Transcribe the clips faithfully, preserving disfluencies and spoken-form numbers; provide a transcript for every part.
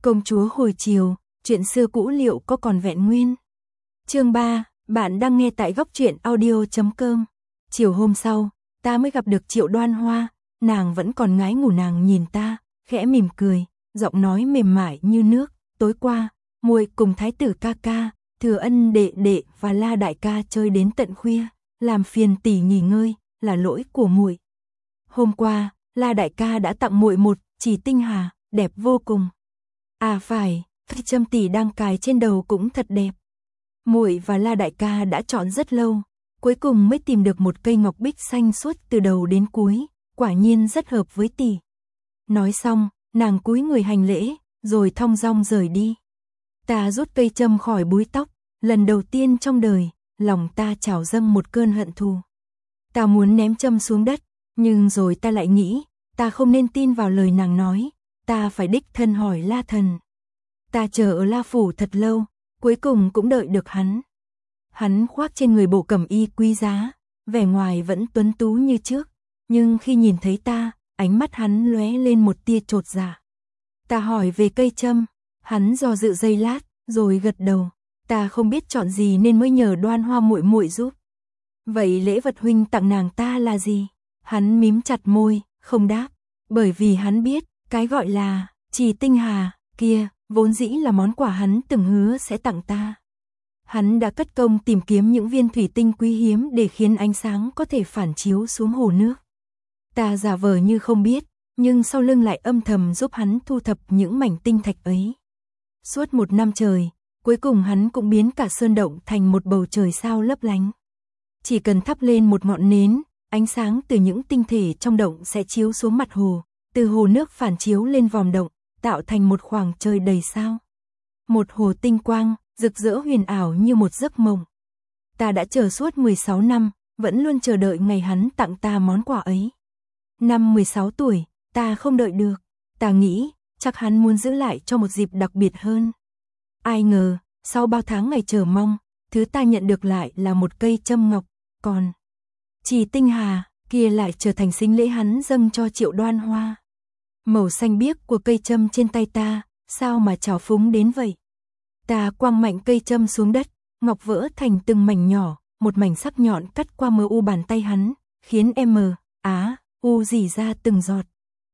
Công chúa hồi chiều, chuyện xưa cũ liệu có còn vẹn nguyên. Chương ba, bạn đang nghe tại góc truyện audio chấm com. Chiều hôm sau, ta mới gặp được Triệu Đoan Hoa, nàng vẫn còn ngái ngủ, nàng nhìn ta, khẽ mỉm cười, giọng nói mềm mại như nước, tối qua, muội cùng thái tử ca ca, Thừa Ân đệ đệ và La đại ca chơi đến tận khuya, làm phiền tỷ nghỉ ngơi, là lỗi của muội. Hôm qua, La đại ca đã tặng muội một chỉ tinh hà, đẹp vô cùng. À phải, cây châm tỷ đang cài trên đầu cũng thật đẹp. Muội và La đại ca đã chọn rất lâu, cuối cùng mới tìm được một cây ngọc bích xanh suốt từ đầu đến cuối, quả nhiên rất hợp với tỷ. Nói xong, nàng cúi người hành lễ, rồi thong dong rời đi. Ta rút cây châm khỏi búi tóc, lần đầu tiên trong đời, lòng ta trào dâng một cơn hận thù. Ta muốn ném châm xuống đất, nhưng rồi ta lại nghĩ, ta không nên tin vào lời nàng nói, ta phải đích thân hỏi La Thần. Ta chờ ở La Phủ thật lâu, cuối cùng cũng đợi được hắn. Hắn khoác trên người bộ cẩm y quý giá, vẻ ngoài vẫn tuấn tú như trước, nhưng khi nhìn thấy ta, ánh mắt hắn lóe lên một tia chột dạ. Ta hỏi về cây châm, hắn do dự giây lát, rồi gật đầu. Ta không biết chọn gì nên mới nhờ Đoan Hoa muội muội giúp. Vậy lễ vật huynh tặng nàng ta là gì? Hắn mím chặt môi, không đáp, bởi vì hắn biết, cái gọi là chỉ tinh hà kia, vốn dĩ là món quà hắn từng hứa sẽ tặng ta. Hắn đã cất công tìm kiếm những viên thủy tinh quý hiếm để khiến ánh sáng có thể phản chiếu xuống hồ nước. Ta giả vờ như không biết, nhưng sau lưng lại âm thầm giúp hắn thu thập những mảnh tinh thạch ấy. Suốt một năm trời, cuối cùng hắn cũng biến cả sơn động thành một bầu trời sao lấp lánh. Chỉ cần thắp lên một ngọn nến, ánh sáng từ những tinh thể trong động sẽ chiếu xuống mặt hồ, từ hồ nước phản chiếu lên vòm động, tạo thành một khoảng trời đầy sao. Một hồ tinh quang, rực rỡ huyền ảo như một giấc mộng. Ta đã chờ suốt mười sáu năm, vẫn luôn chờ đợi ngày hắn tặng ta món quà ấy. Năm mười sáu tuổi, ta không đợi được. Ta nghĩ, chắc hắn muốn giữ lại cho một dịp đặc biệt hơn. Ai ngờ, sau bao tháng ngày chờ mong, thứ ta nhận được lại là một cây châm ngọc, còn chỉ tinh hà kia lại trở thành sính lễ hắn dâng cho Triệu Đoan Hoa. Màu xanh biếc của cây châm trên tay ta, sao mà trào phúng đến vậy? Ta quăng mạnh cây châm xuống đất, ngọc vỡ thành từng mảnh nhỏ, một mảnh sắc nhọn cắt qua mờ u bàn tay hắn, khiến em mờ, á, u rỉ ra từng giọt.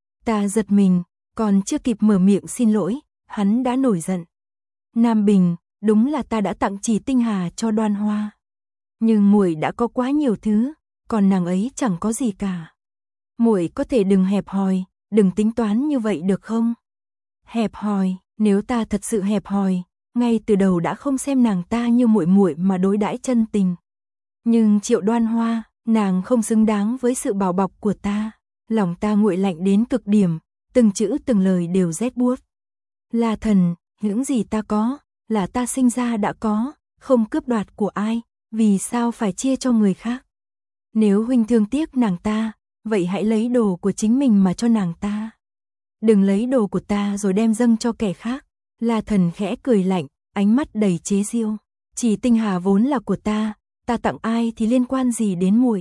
Ta giật mình, còn chưa kịp mở miệng xin lỗi, hắn đã nổi giận. Nam Bình, đúng là ta đã tặng chỉ tinh hà cho Đoan Hoa. Nhưng muội đã có quá nhiều thứ, còn nàng ấy chẳng có gì cả. Muội có thể đừng hẹp hòi, đừng tính toán như vậy được không? Hẹp hòi, nếu ta thật sự hẹp hòi, ngay từ đầu đã không xem nàng ta như muội muội mà đối đãi chân tình. Nhưng Triệu Đoan Hoa, nàng không xứng đáng với sự bảo bọc của ta. Lòng ta nguội lạnh đến cực điểm, từng chữ từng lời đều rét buốt. La Thần, những gì ta có, là ta sinh ra đã có, không cướp đoạt của ai, vì sao phải chia cho người khác? Nếu huynh thương tiếc nàng ta, vậy hãy lấy đồ của chính mình mà cho nàng ta. Đừng lấy đồ của ta rồi đem dâng cho kẻ khác. La Thần khẽ cười lạnh, ánh mắt đầy chế giễu. Chỉ tinh hà vốn là của ta, ta tặng ai thì liên quan gì đến muội?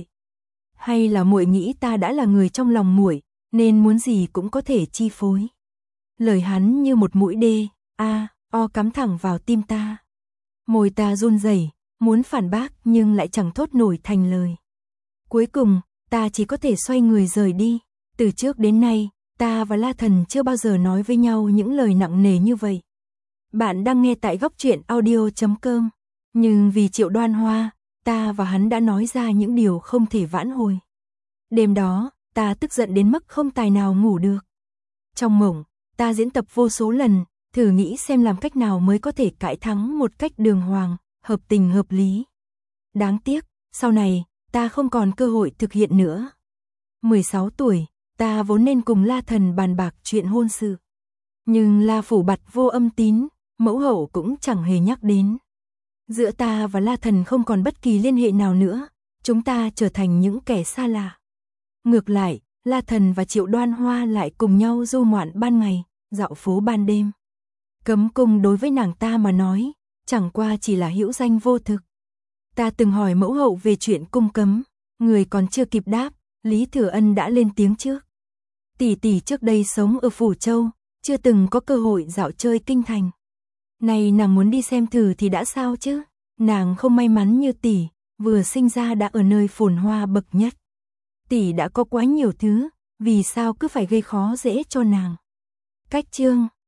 Hay là muội nghĩ ta đã là người trong lòng muội, nên muốn gì cũng có thể chi phối? Lời hắn như một mũi đê, a, o cắm thẳng vào tim ta. Môi ta run rẩy, muốn phản bác nhưng lại chẳng thốt nổi thành lời. Cuối cùng, ta chỉ có thể xoay người rời đi. Từ trước đến nay, ta và La Thần chưa bao giờ nói với nhau những lời nặng nề như vậy. Bạn đang nghe tại góc truyện audio chấm com. Nhưng vì Triệu Đoan Hoa, ta và hắn đã nói ra những điều không thể vãn hồi. Đêm đó, ta tức giận đến mức không tài nào ngủ được. Trong mộng, ta diễn tập vô số lần, thử nghĩ xem làm cách nào mới có thể cãi thắng một cách đường hoàng, hợp tình hợp lý. Đáng tiếc, sau này, ta không còn cơ hội thực hiện nữa. mười sáu tuổi, ta vốn nên cùng La Thần bàn bạc chuyện hôn sự. Nhưng La Phủ bặt vô âm tín, mẫu hậu cũng chẳng hề nhắc đến. Giữa ta và La Thần không còn bất kỳ liên hệ nào nữa, chúng ta trở thành những kẻ xa lạ. Ngược lại, La Thần và Triệu Đoan Hoa lại cùng nhau du ngoạn ban ngày, dạo phố ban đêm. Cấm cung đối với nàng ta mà nói, chẳng qua chỉ là hữu danh vô thực. Ta từng hỏi mẫu hậu về chuyện cung cấm, người còn chưa kịp đáp, Lý Thừa Ân đã lên tiếng trước. Tỷ tỷ trước đây sống ở Phủ Châu, chưa từng có cơ hội dạo chơi kinh thành. Này nàng muốn đi xem thử thì đã sao chứ, nàng không may mắn như tỷ, vừa sinh ra đã ở nơi phồn hoa bậc nhất. Tỷ đã có quá nhiều thứ, vì sao cứ phải gây khó dễ cho nàng. Cách chương